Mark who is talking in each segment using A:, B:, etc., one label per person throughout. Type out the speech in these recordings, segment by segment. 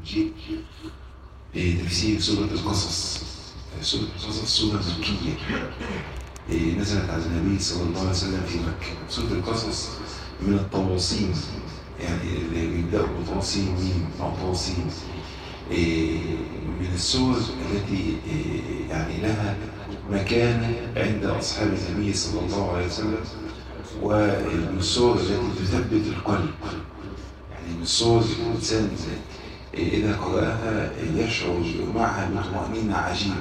A: المجيد تفسير سورة القصص. سورة القصص سورة مكية نزلت على النبي صلى الله عليه وسلم في مكة. سورة القصص من الطواسين، يعني اللي بيبدأوا بطواسين ميم أو طواسين، من السور التي يعني لها مكانة عند أصحاب النبي صلى الله عليه وسلم، ومن السور التي تثبت القلب، يعني من السور الإنسان إذا قرأها يشعر معها بطمأنينة عجيبة.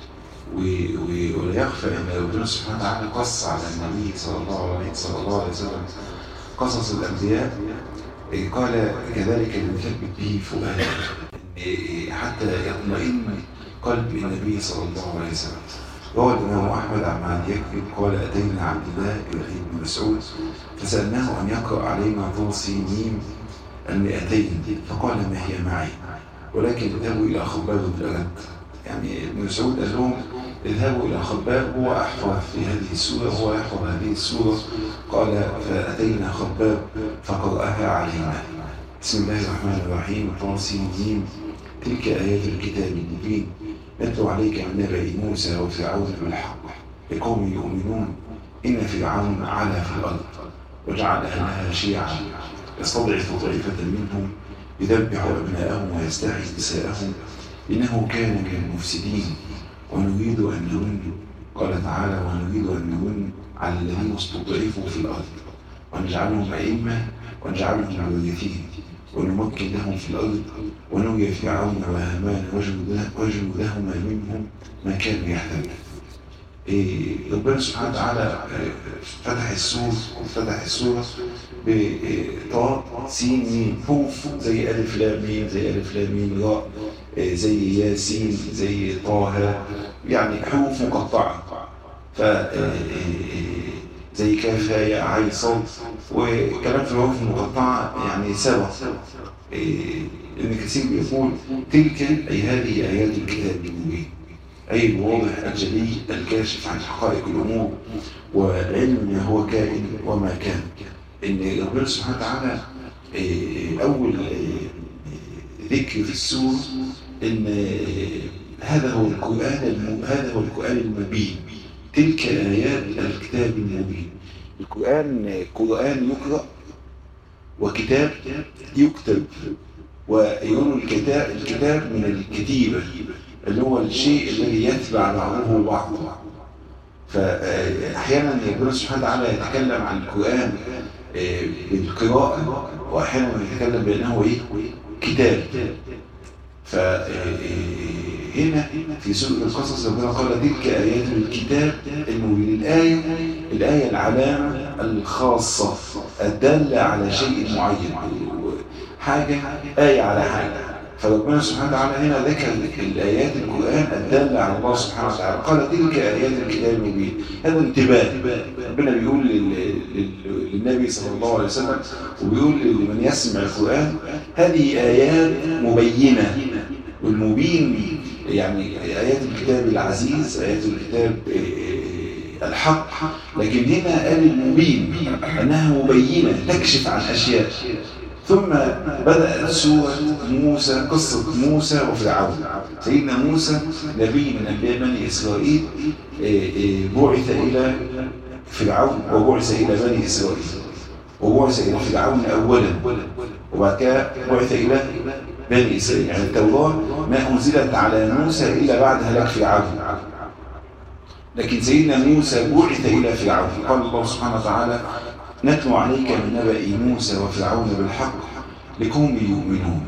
A: ولا يخفى أن ربنا سبحانه وتعالى قص على النبي صلى الله عليه وسلم قصص الأنبياء، قال كذلك نثبت به فؤاده، حتى يطمئن قلب النبي صلى الله عليه وسلم. روى الإمام أحمد عن معاذ يكذب قال أتينا عبد الله بن مسعود فسألناه أن يقرأ علينا طاسين 200، فقال ما هي معي ولكن اذهبوا إلى خباب بن الأرد. يعني ابن مسعود قال لهم اذهبوا إلى خباب، هو أحفظ في هذه السورة، هو يحفظ هذه السورة. قال فأتينا خباب فقرأها علينا. بسم الله الرحمن الرحيم. طاسين تلك آيات الكتاب المبين نتلو عليك من نبأ موسى وفرعون بالحق لقوم يؤمنون إن فرعون علا في الأرض وجعل أهلها شيعا يستضعف طائفة منهم يذبح أبناءهم ويستحيي نساءهم إنه كان من المفسدين ونريد أن نمن، قال تعالى ونريد أن نمن على الذين استضعفوا في الأرض ونجعلهم أئمة ونجعلهم الوارثين ونمكن لهم في الأرض ونري فرعون وهامان وجنودهما منهم ما كانوا يحذرون. ربنا سبحانه وتعالى فتح السورة بطاء سين ميم، حروف زي ألف لام ميم، زي ألف لام ميم راء، زي ياسين، زي طه، يعني حروف مقطعة. ف زي كاف ياء عين صاد، وكلام في الحروف المقطعة يعني سبق. ابن كثير بيقول تلك أي هذه آيات الكتاب المبين، أي الواضح الجلي الكاشف عن حقائق الأمور وعلم ما هو كائن وما كان. إن ربنا سبحانه وتعالى أول ذكر في السورة إن هذا هو القرآن المبين، تلك آيات الكتاب المبين. القرآن يقرأ وكتاب يكتب، ويقول الكتاب من الكتيبة اللي هو الشيء الذي يتبع بعضه بعضا. فأحيانا ربنا سبحانه وتعالى يتكلم عن القرآن بالقراءة، وأحيانا يتكلم بأنه كتاب. فهنا في سورة القصص ربنا قال تلك آيات الكتاب المبين. الآية العلامة الخاصة الدالة على شيء معين، حاجة آية على حاجة. فربنا سبحانه وتعالى هنا ذكر الآيات القرآن الدالة على الله سبحانه وتعالى، قال تلك آيات الكتاب المبين. هذا انتباه ربنا بيقول للنبي صلى الله عليه وسلم، وبيقول لمن يسمع القرآن هذه آيات مبينة. والمبين يعني آيات الكتاب العزيز، آيات الكتاب الحق، لكن هنا قال المبين أنها مبينة تكشف عن أشياء. ثم بدأت سورة موسى، قصة موسى وفرعون. سيدنا موسى نبي من أنبياء بني إسرائيل، بعث إلى فرعون وبعث إلى بني إسرائيل، وبعث إلى فرعون أولا وبعد كده بعث إلى بني إسرائيل. يعني التوراة ما أنزلت على موسى إلا بعد هلاك فرعون، لكن سيدنا موسى بعث إلى فرعون. قال الله سبحانه وتعالى نتلو عليك من نبأ موسى وفرعون بالحق لقوم يؤمنون.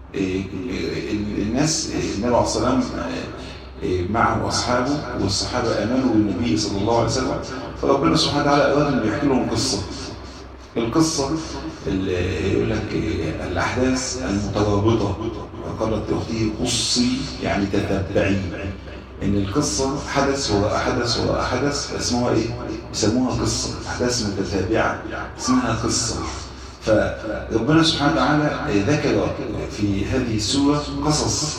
A: الناس النبي عليه الصلاة والسلام معه أصحابه، والصحابة آمنوا بالنبي صلى الله عليه وسلم، فربنا سبحانه وتعالى أراد أن يحكي لهم القصة اللي يقول لك الأحداث المترابطة. وقالت لأخته قصي يعني تتبعي، إن القصة حدث وراء حدث وراء حدث اسمها يسموها قصة. أحداث متتابعة اسمها قصة. فربنا سبحانه وتعالى ذكر في هذه السورة قصص،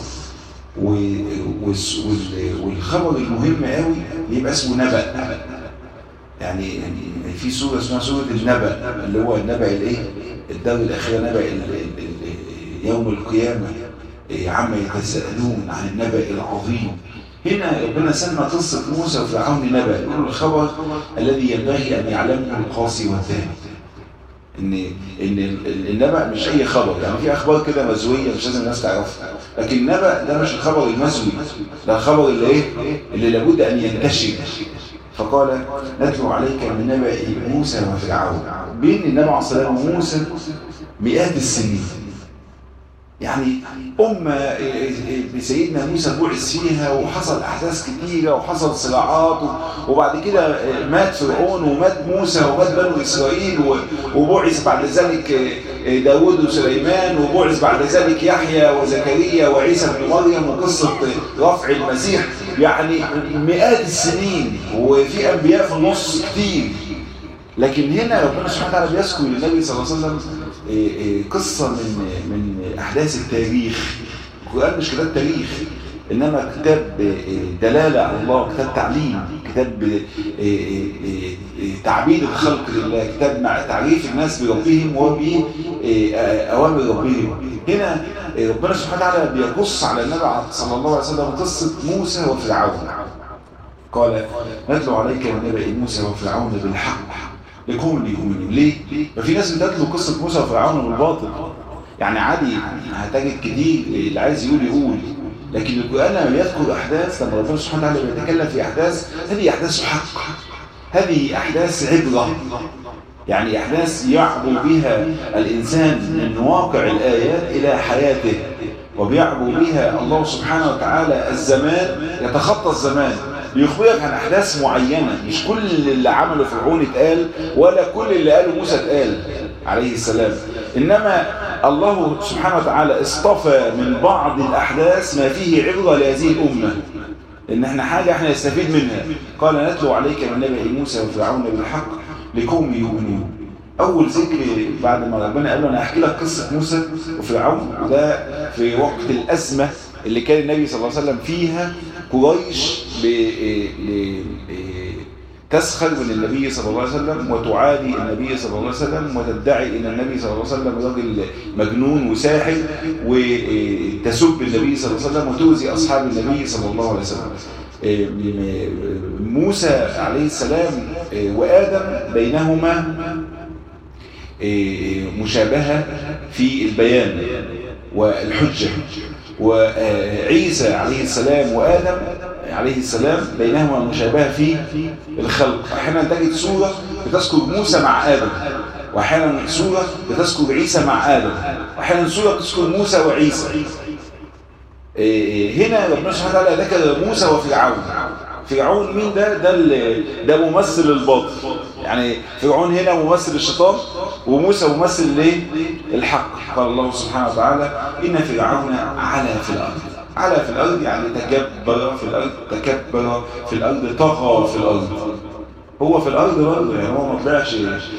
A: والخبر المهم قوي يبقى اسمه نبأ. يعني في سورة اسمها سورة النبأ، اللي هو النبأ الدار الأخيرة، نبأ يوم القيامة، عما يتساءلون عن النبأ العظيم. هنا ربنا سمى قصة موسى وفرعون نبأ، يقول الخبر الذي ينبغي أن يعلمه القاصي والداني. إن النبأ مش أي خبر، يعني في أخبار كده مزوية مش لازم الناس تعرفها، لكن النبأ ده مش الخبر المزوي، ده الخبر اللي لابد أن ينتشر. فقال نتلو عليك من نبأ موسى وفرعون. بين النبي عليه الصلاة والسلام وموسى مئات السنين، يعني سيدنا موسى بعث فيها وحصل أحداث كتيرة وحصل صراعات، وبعد كده مات فرعون ومات موسى ومات بنو إسرائيل، وبعث بعد ذلك داود وسليمان، وبعث بعد ذلك يحيى وزكريا وعيسى بن مريم، وقصة رفع المسيح. يعني مئات السنين وفي أنبياء في النص كتير. لكن هنا ربنا سبحانه وتعالى بيذكر للنبي صلى الله عليه وسلم قصة من أحداث التاريخ. القرآن مش كتاب تاريخ، إنما كتاب دلالة على الله، كتاب تعليم، كتاب تعبيد الخلق لله، كتاب تعريف الناس بربهم وبأوامر ربهم. هنا ربنا سبحانه وتعالى بيقص على النبي صلى الله عليه وسلم قصة موسى وفرعون. قال نتلو عليك من نبأ موسى وفرعون بالحق لقوم يؤمنون. ليه؟ ما في ناس بتتلو قصة موسى وفرعون بالباطل، يعني عادي هتجد كتير اللي عايز يقول، لكن القرآن لما بيذكر أحداث، لما ربنا سبحانه وتعالى بيتكلم في أحداث، هذه أحداث حق، هذه أحداث عبرة، يعني أحداث يعبر بها الإنسان من واقع الآيات إلى حياته، وبيعبر بها الله سبحانه وتعالى الزمان، يتخطى الزمان، بيخبرك عن أحداث معينة. مش كل اللي عمله فرعون اتقال، ولا كل اللي قاله موسى اتقال عليه السلام، إنما الله سبحانه وتعالى اصطفى من بعض الأحداث ما فيه عبرة لهذه الأمة، إن احنا حاجة احنا نستفيد منها. قال نتلو عليك من نبأ موسى وفرعون بالحق لقوم يؤمنون. أول ذكر بعد ما ربنا قال له أنا أحكي لك قصة موسى وفرعون، وده في وقت الأزمة اللي كان النبي صلى الله عليه وسلم فيها قريش تسخر من النبي صلى الله عليه وسلم وتعادي النبي صلى الله عليه وسلم وتدعي ان النبي صلى الله عليه وسلم راجل مجنون وساحر، وتسب النبي صلى الله عليه وسلم وتؤذي اصحاب النبي صلى الله عليه وسلم. موسى عليه السلام وآدم بينهما مشابهة في البيان والحجة، وعيسى عليه السلام وآدم عليه السلام بينهما مشابهة في الخلق. أحيانا تجد سورة بتذكر موسى مع آدم، وأحيانا سورة بتذكر عيسى مع آدم، وأحيانا سورة بتذكر موسى وعيسى. هنا ربنا سبحانه وتعالى ذكر موسى وفرعون. فرعون مين ده ممثل الباطل، يعني فرعون هنا ممثل الشيطان، وموسى ممثل الحق. قال الله سبحانه وتعالى إن فرعون علا في الأرض. علا في الأرض يعني تكبر في الأرض، تكبر في الأرض، طغى في الأرض. هو في الأرض برضه، يعني هو ما طلعش،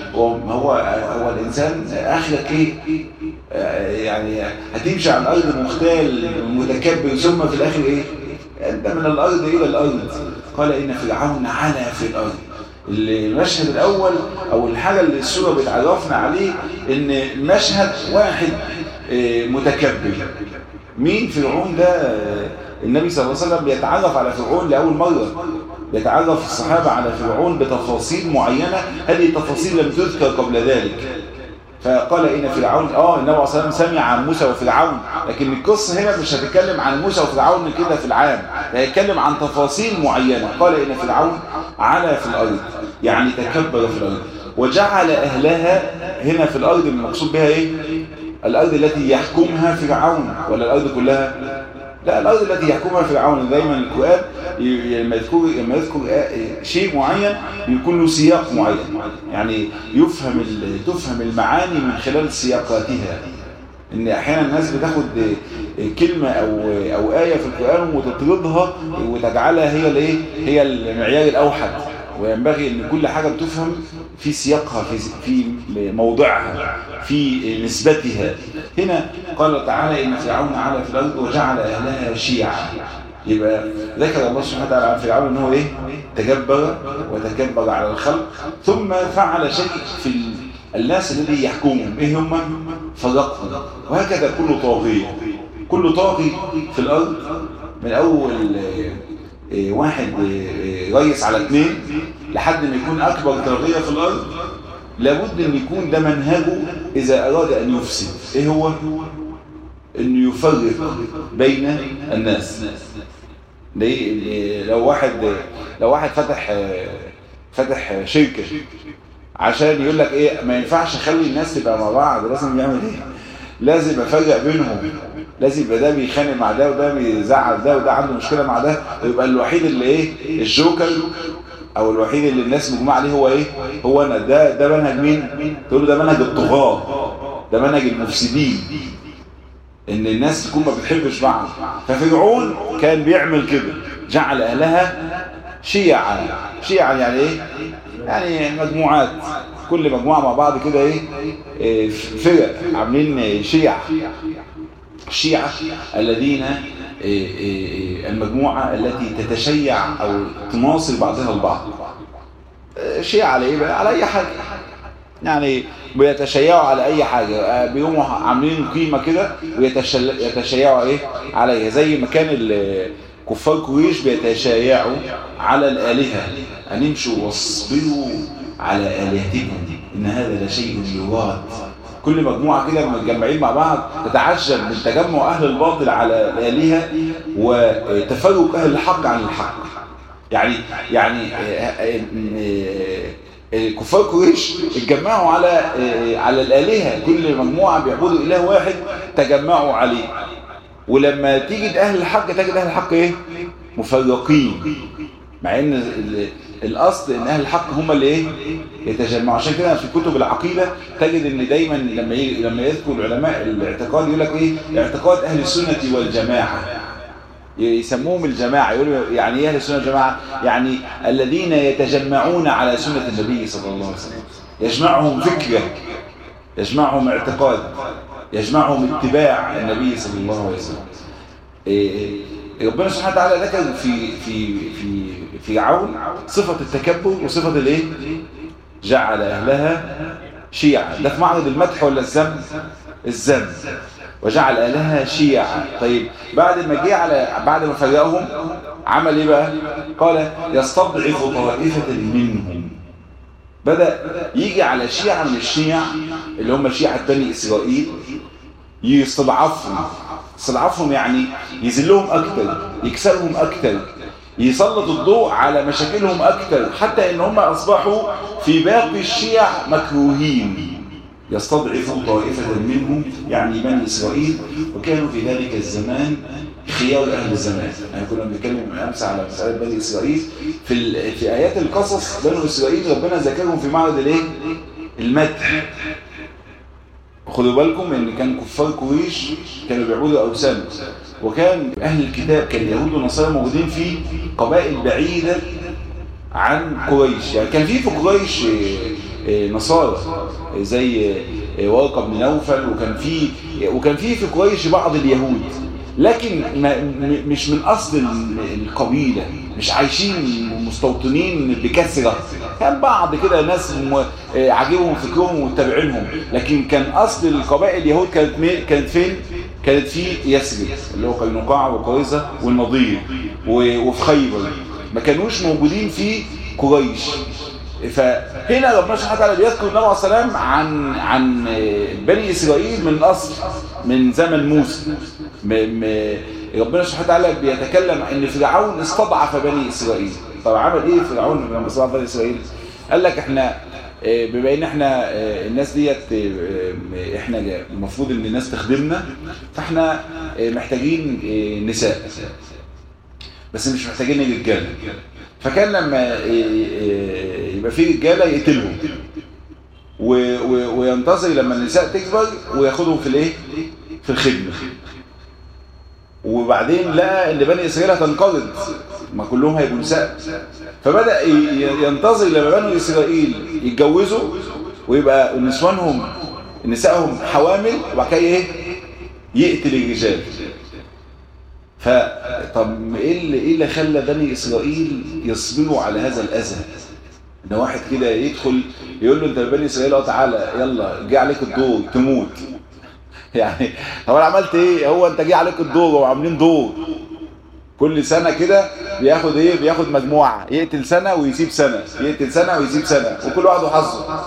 A: هو الإنسان آخرك إيه؟ يعني هتمشي على الأرض مختال متكبر، ثم في الآخر إيه؟ أنت من الأرض إلى الأرض. قال إن فرعون علا في الأرض. المشهد الأول أو الحاجة اللي السورة بتعرفنا عليه إن المشهد واحد متكبر. مين فرعون ده؟ النبي صلى الله عليه وسلم بيتعرف على فرعون لأول مرة، بيتعرف الصحابة على فرعون بتفاصيل معينة، هذه التفاصيل لم تذكر قبل ذلك. فقال إن فرعون النبي عليه الصلاة والسلام سمع عن موسى وفرعون، لكن القصة هنا مش هتتكلم عن موسى وفرعون كده في العام، هيتكلم عن تفاصيل معينة. قال إن فرعون علا في الأرض يعني تكبر في الأرض، وجعل أهلها. هنا في الأرض المقصود بها إيه؟ الأرض التي يحكمها فرعون ولا الأرض كلها؟ لا، الأرض التي يحكمها فرعون. دايما القرآن لما يذكر شيء معين يكون له سياق معين، يعني تفهم المعاني من خلال سياقاتها. إن أحيانا الناس بتاخد كلمة أو آية في القرآن وتطردها وتجعلها هي المعيار الأوحد، وينبغي أن كل حاجة بتفهم في سياقها، في موضعها، في نسبتها. هنا قال تعالى إن فرعون علا في الأرض وجعل أهلها شيعا. يبقى ذكر الله سبحانه وتعالى عن فرعون أنه تجبر وتكبر على الخلق، ثم فعل شيء في الناس الذي يحكمهم. هم؟ فرقهم. وهكذا كل طاغية، كل طاغي في الارض، من اول واحد رئيس على 2 لحد ما يكون اكبر طاغية في الارض، لابد ان يكون ده منهجه اذا اراد ان يفسد. ايه هو؟ انه يفرق بين الناس. لو واحد فتح شركة عشان يقول لك ايه، ما ينفعش اخلي الناس تبقى مع بعض، لازم يعمل ايه؟ لازم افرق بينهم، لازم يبقى ده بيخانق مع ده وده بيزعل ده وده عنده مشكلة مع ده، ويبقى الوحيد اللي ايه، الجوكر او الوحيد اللي الناس مجموعة عليه هو ايه، هو انا. ده منهج مين؟ تقول له ده منهج الطغاة، ده منهج المفسدين، ان الناس تكون ما بتحبش بعض. ففرعون كان بيعمل كده، جعل اهلها شيعا. يعني ايه؟ يعني مجموعات، كل مجموعة مع بعض كده ايه، فرق، عاملين شيعة الذين المجموعة التي تتشيع او تناصر بعضها البعض. شيعة على ايه بقى؟ على اي حاجة، يعني بيتشيعوا على اي حاجة، بيقوموا عاملين قيمة كده ويتشيعوا ايه عليها، زي ما كان كفار قريش بيتشيعوا على الآلهة، أن امشوا واصبروا على آلهتكم إن هذا لشيء يراد. كل مجموعة كده متجمعين مع بعض تتعجب من تجمع أهل الباطل على الآلهة وتفرق أهل الحق عن الحق. يعني كفار قريش اتجمعوا على الآلهة، كل مجموعة بيعبدوا إله واحد تجمعوا عليه، ولما تيجي أهل الحق تجد أهل الحق إيه؟ مفرقين، مع إن الأصل إن أهل الحق هم اللي إيه؟ يتجمعوا. عشان كده في كتب العقيدة تجد إن دايما لما يذكر علماء الاعتقاد يقول لك إيه؟ اعتقاد أهل السنة والجماعة، يسموهم الجماعة. يقولوا يعني إيه أهل السنة والجماعة؟ يعني الذين يتجمعون على سنة النبي صلى الله عليه وسلم، يجمعهم فكرة، يجمعهم اعتقاد، يجمعهم اتباع النبي صلى الله عليه وسلم. ربنا سبحانه وتعالى ذكر في فرعون صفة التكبر وصفة الايه؟ جعل اهلها شيعا. ده في معرض المدح ولا الذم؟ الذم. وجعل اهلها شيعا. طيب بعد ما فرقهم عمل ايه بقى؟ قال يستضعف طائفة منهم. بدأ يجي على شيعة من الشيع اللي هم شيعة بني إسرائيل، يستضعفهم يعني يذلهم أكتر، يكسرهم أكتر، يسلط الضوء على مشاكلهم أكتر، حتى إن هم أصبحوا في باقي الشيع مكروهين. يستضعف طائفة منهم يعني بني إسرائيل، وكانوا في ذلك الزمان خيار أهل الزمان. يعني كنا بنتكلم أمس على مسألة بني إسرائيل في آيات القصص. بني إسرائيل ربنا ذكرهم في معرض الايه؟ المدح. خدوا بالكم ان كان كفار قريش كانوا بيعبدوا أوثان، وكان أهل الكتاب كان يهود ونصارى موجودين في قبائل بعيدة عن قريش. يعني كان في قريش نصارى زي ورقة بن نوفل، وكان في قريش بعض اليهود، لكن مش من أصل القبيلة، مش عايشين مستوطنين بكثرة. كان بعض كده ناس عاجبهم فكرهم ومتابعينهم، لكن كان أصل القبائل اليهود كانت فين؟ كانت في يثرب اللي هو قينقاع وقريظة والنضير وفي خيبر، ما كانوش موجودين في قريش. فهنا ربنا سبحانه وتعالى بيذكر النبي عليه السلام عن بني إسرائيل من الأصل، من زمن موسى. ربنا سبحانه وتعالى بيتكلم ان فرعون استضعف بني إسرائيل. طب عمل ايه فرعون لما استضعف بني إسرائيل؟ قال لك احنا بما ان احنا الناس ديت احنا المفروض ان الناس تخدمنا، فاحنا محتاجين نساء بس مش محتاجين رجاله. فكان لما يبقى في رجاله يقتلهم وينتظر لما النساء تكبر وياخدهم في الايه؟ في الخدمه. وبعدين لقى ان بني اسرائيل هتنقرض، ما كلهم هيبقوا نساء، فبدأ ينتظر لما بني اسرائيل يتجوزوا ويبقى نسائهم حوامل، وبعد كده ايه؟ يقتل الرجال. فطب ايه اللي خلى بني اسرائيل يصبروا على هذا الاذى؟ ان واحد كده يدخل يقول له انت بني اسرائيل تعالى يلا جه عليك الدور تموت،
B: يعني هو انا عملت ايه؟ هو انت جه عليك الدور وعاملين دور كل سنه كده بياخد ايه؟ بياخد مجموعه، يقتل سنه ويسيب سنه، يقتل سنه ويسيب سنه، وكل واحد وحظه.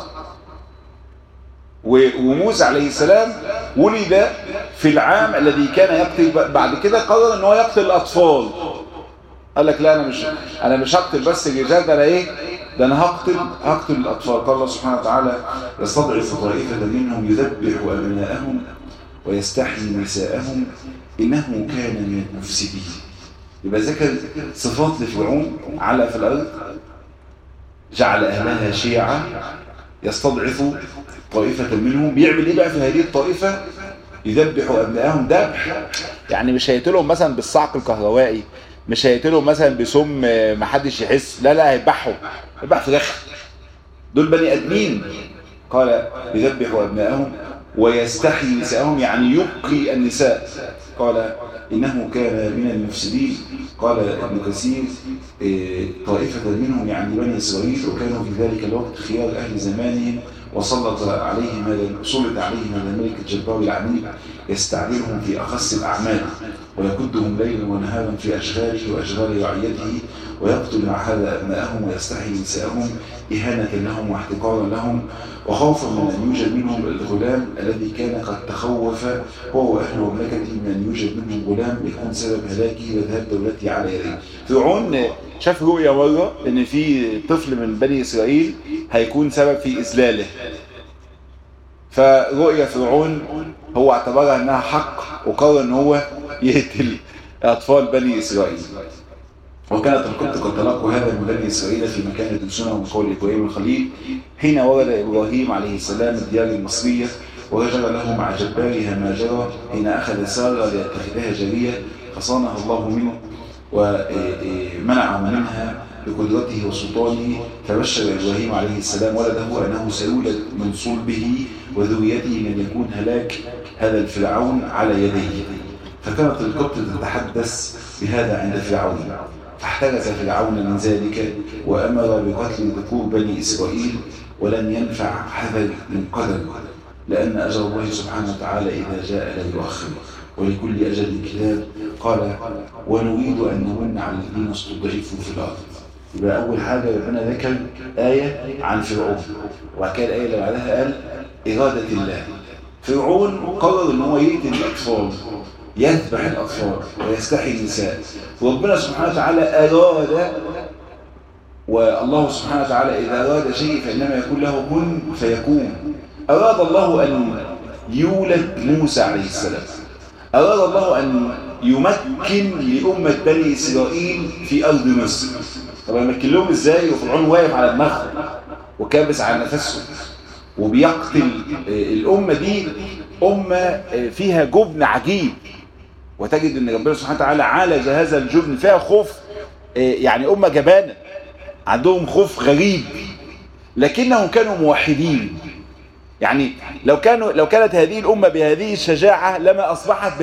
B: وموسى عليه السلام ولد في العام الذي كان يقتل. بعد كده قرر ان هو يقتل الاطفال. قال لك لا، انا مش هقتل بس الرجال، ده انا ايه؟ ده انا هقتل الاطفال. قال الله سبحانه وتعالى: يستضعف طائفه منهم يذبح ابناءهم ويستحيي نساءهم انه كان من المفسدين. يبقى ذكر صفات لفرعون: على في الارض، جعل اهلها شيعا، يستضعف طائفه منهم. بيعمل ايه بقى في هذه الطائفه؟ يذبح ابناءهم. ذبح يعني مش هيقتلهم مثلا بالصعق الكهربائي، مش هيقتلهم مثلا بسم محدش يحس، لا هيذبحهم فراخ. دول بني ادمين. قال: يذبح ابناءهم ويستحيي نساءهم، يعني يبقي النساء. قال: انه كان من المفسدين. قال ابن كثير: طائفه منهم يعني بني اسرائيل، وكانوا في ذلك الوقت خيار اهل زمانهم، وسلط عليهم هذا الملك الجبار العنيد يستعملهم في اخص الاعمال، ويكدهم ليلا ونهارا في اشغاله واشغال رعيته، ويقتل مع هذا ابناءهم ويستحيي نساءهم اهانه لهم واحتقارا لهم، وخوفا من ان يوجد منهم الغلام الذي كان قد تخوف هو واهل مملكته من ان يوجد منهم غلام يكون سبب هلاكه وذهاب دولته على يديه. فرعون شاف رؤيا مره ان في طفل من بني اسرائيل هيكون سبب في اذلاله، فرؤيا فرعون هو اعتبرها انها حق، وقرر ان هو يقتل اطفال بني اسرائيل. وكانت القبط قد تلقوا هذا من بني اسرائيل في مكان يدرسونه من قول ابراهيم الخليل حين ورد ابراهيم عليه السلام الديار المصريه، وجرى له مع جبارها ما جرى حين اخذ ساره ليتخذها جاريه، فصانها الله منه ومنعه منها بقدرته وسلطانه. فبشر ابراهيم عليه السلام ولده انه سيولد من صلبه وذريته من يكون هلاك هذا الفرعون على يديه. فكانت القبط تتحدث بهذا عند فرعون، فاحترز فرعون من ذلك وامر بقتل ذكور بني اسرائيل، ولن ينفع هذا من قدر، لان اجل الله سبحانه وتعالى اذا جاء لا يؤخر، ولكل اجل كتاب. قال: ونريد ان نمن على الذين استضعفوا في الارض. يبقى اول حاجه ربنا ذكر ايه عن فرعون، وبعد كده الايه اللي بعدها قال اراده الله. فرعون قرر ان هو يقتل الاطفال، يذبح الاطفال ويستحيي النساء، وربنا سبحانه وتعالى اراد، والله سبحانه وتعالى اذا اراد شيء فانما يكون له كن فيكون. اراد الله ان يولد موسى عليه السلام، اراد الله ان يمكن لامه بني اسرائيل في ارض مصر. طب يمكن لهم ازاي وفرعون واقف على دماغهم وكابس على نفسه وبيقتل الامه دي؟ امه فيها جبن عجيب، وتجد ان ربنا سبحانه وتعالى عالج هذا الجبن، فيها خوف، يعني امه جبانه عندهم خوف غريب، لكنهم كانوا موحدين. يعني لو كانت هذه الامه بهذه الشجاعه لما اصبحت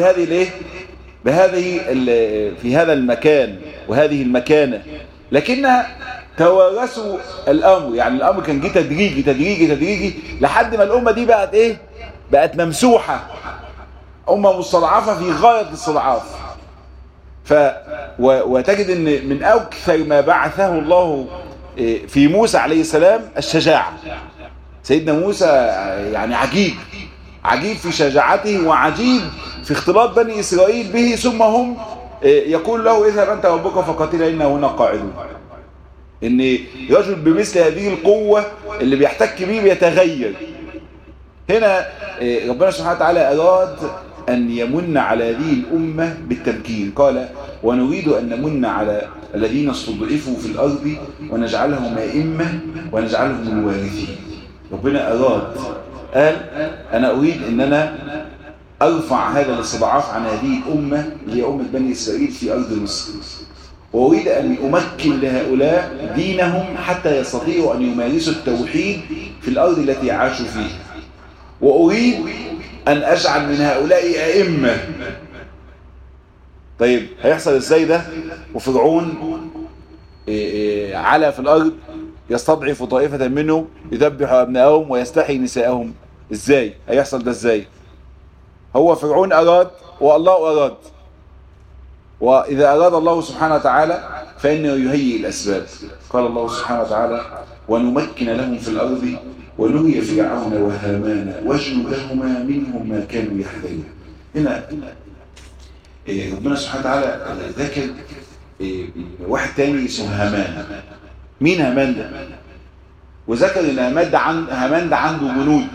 B: في هذا المكان وهذه المكانه، لكنها توارثوا الامر. يعني الامر كان جه تدريجي لحد ما الامه دي بقت ممسوحه، امه مستضعفه في غايه الاستضعاف. وتجد ان من اكثر ما بعثه الله في موسى عليه السلام الشجاعه. سيدنا موسى يعني عجيب في شجاعته، وعجيب في اختلاط بني اسرائيل به، ثم هم يقول له: اذهب انت وربك فقاتلا انا هنا قاعدون. ان رجل بمثل هذه القوه اللي بيحتك به بيتغير. هنا ربنا سبحانه وتعالى اراد ان يمن على هذه الامه بالتمكين. قال: ونريد ان نمن على الذين استضعفوا في الارض ونجعلهم ائمه ونجعلهم الوارثين. ربنا قال: انا اريد ان انا ارفع هذا الاستضعاف عن هذه الامه اللي هي امه بني اسرائيل في ارض مصر، واريد ان امكن لهؤلاء دينهم حتى يستطيعوا ان يمارسوا التوحيد في الارض التي عاشوا فيها، واريد ان اجعل من هؤلاء ائمه. طيب هيحصل ازاي ده وفرعون على في الارض يستضعف طائفه منهم يذبح ابنائهم ويستحيي نساءهم؟ ازاي هيحصل ده؟ ازاي؟ هو فرعون أراد والله أراد، وإذا أراد الله سبحانه وتعالى فإنه يهيئ الأسباب. قال الله سبحانه وتعالى ونمكن لهم في الأرض ونري فرعون وهامان وجنودهما منهم ما كانوا يحذرون. هنا ربنا سبحانه وتعالى ذكر واحد تاني اسمه هامان. مين هامان ده؟ وذكر ان هامان ده عنده جنود.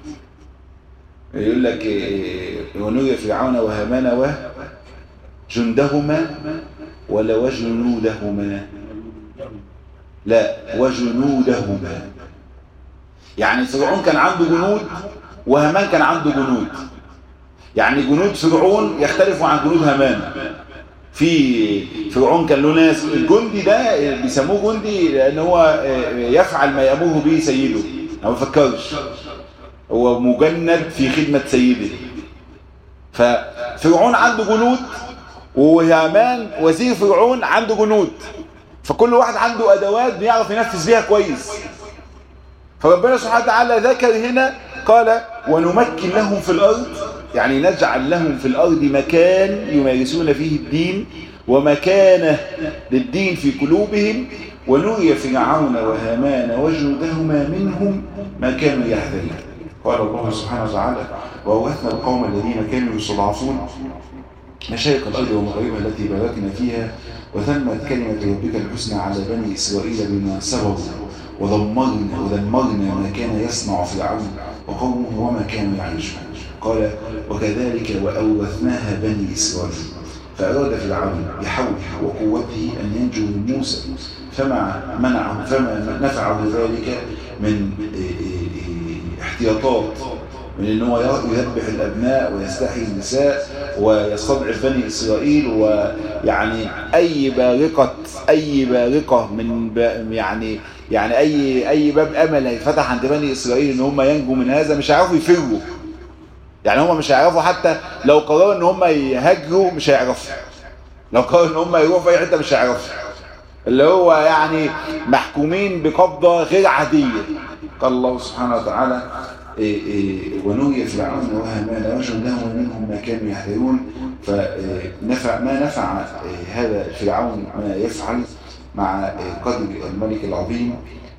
B: يقول لك ونري فرعون وهامان وجندهما ولا وجنودهما؟ لا، وجنودهما. يعني فرعون كان عنده جنود وهامان كان عنده جنود. يعني جنود فرعون يختلفوا عن جنود هامان. في فرعون كان له ناس، الجندي ده بيسموه جندي لان هو يفعل ما يأمره به سيده، ما بيفكرش، هو مجند في خدمة سيده. ففرعون عنده جنود وهامان وزير فرعون عنده جنود، فكل واحد عنده ادوات بيعرف ينفذ بيها كويس. فربنا سبحانه وتعالى ذكر هنا قال ونمكن لهم في الارض، يعني نجعل لهم في الارض مكان يمارسون فيه الدين ومكانه للدين في قلوبهم، ونري فرعون وهامان وجنودهما منهم ما كانوا يحذرون. قال الله سبحانه وتعالى وأورثنا القوم الذين كانوا يستضعفون مشارق الأرض ومغاربها التي باركنا فيها وتمت كلمة ربك الحسنى على بني إسرائيل بما صبروا ودمرنا ما كان يصنع فرعون وقومه وما كانوا يعيشون. قال وكذلك وأورثناها بني إسرائيل. فأراد فرعون بحوله وقوته أن ينجو من موسى فما نفعه ذلك من احتياطات، من ان هو يذبح الابناء ويستحيي النساء ويستضعف بني اسرائيل، ويعني اي بارقه من يعني اي باب امل هيفتح عند بني اسرائيل ان هم ينجوا من هذا مش هيعرفوا يفروا. يعني هم مش هيعرفوا، حتى لو قرروا ان هم يهاجروا مش هيعرفوا، لو قرروا ان هم يروحوا في اي حته مش هيعرفوا، اللي هو يعني محكومين بقبضه غير عاديه. قال الله سبحانه وتعالى ونري فرعون وهامان وجنودهما منهم ما كانوا يحذرون. ما نفع هذا فرعون ما يفعل مع قدر الملك العظيم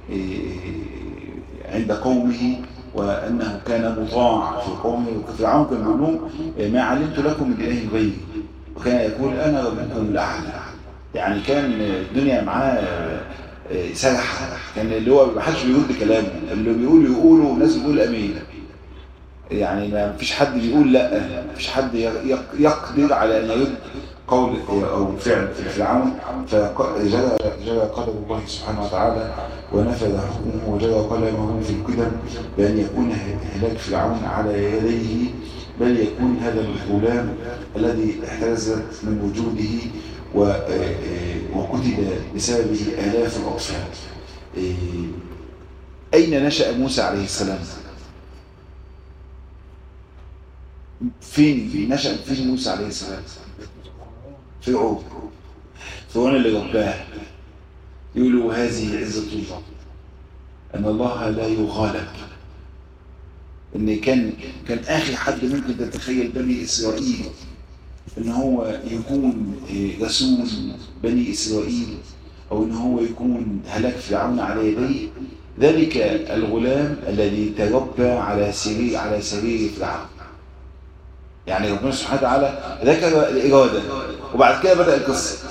B: عند قومه، وأنه كان مطاع في قومه. فرعون كان يقول لهم ما علمت لكم من إله غيري، وكان يقول أنا ربكم الأعلى. يعني كان الدنيا معاه سرحة، كان اللي هو ما حدش بيرد كلامه، اللي بيقولوا والناس بتقول امين. يعني ما فيش حد بيقول لا، ما فيش حد يقدر على ان يرد قول او فعل في فرعون. فجرى قدر الله سبحانه وتعالى ونفذ حكمه وجرى قلمه في القدم بان يكون هلاك فرعون على يديه، بل يكون هذا الغلام الذي احترزت من وجوده وقتل بسببه آلاف الأطفال. أين نشأ موسى عليه السلام؟ فين نشأ فين موسى عليه السلام؟ فرعون اللي رباه. يقولوا هذه عزة الله، أن الله لا يغالب. إن كان آخر حد ممكن تتخيل بني إسرائيل ان هو يكون رسول بني اسرائيل، او ان هو يكون هلاك فرعون على يديه، ذلك الغلام الذي تربى على سرير فرعون. يعني ربنا سبحانه وتعالى ذكر الاراده، وبعد كده بدأ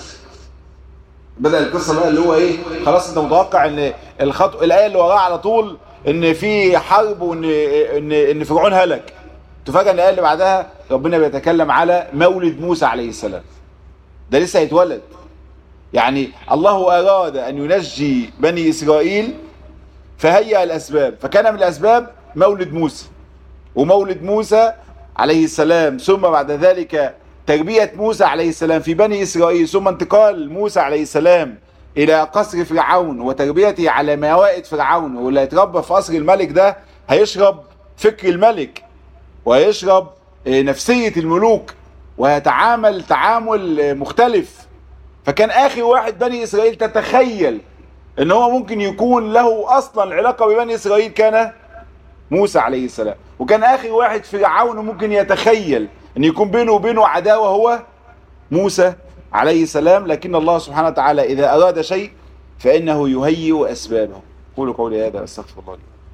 B: القصه بقى اللي هو ايه، خلاص انت متوقع ان الايه اللي وراها على طول ان في حرب وان فرعون هلك. تفاجئ ان الايه اللي بعدها ربنا بيتكلم على مولد موسى عليه السلام، ده لسه هيتولد. يعني الله اراد ان ينجي بني اسرائيل فهيأ الاسباب، فكان من الاسباب مولد موسى، ومولد موسى عليه السلام، ثم بعد ذلك تربية موسى عليه السلام في بني اسرائيل، ثم انتقال موسى عليه السلام الى قصر فرعون وتربيته على موائد فرعون. واللي هيتربى في قصر الملك ده هيشرب فكر الملك ويشرب نفسية الملوك ويتعامل تعامل مختلف. فكان آخر واحد بني إسرائيل تتخيل ان هو ممكن يكون له اصلا علاقة ببني إسرائيل كان موسى عليه السلام، وكان آخر واحد فرعون ممكن يتخيل أن يكون بينه وبينه عداوة هو موسى عليه السلام. لكن الله سبحانه وتعالى إذا أراد شيء فإنه يهيئ أسبابه. قولوا قولي هذا، أستغفر الله لي.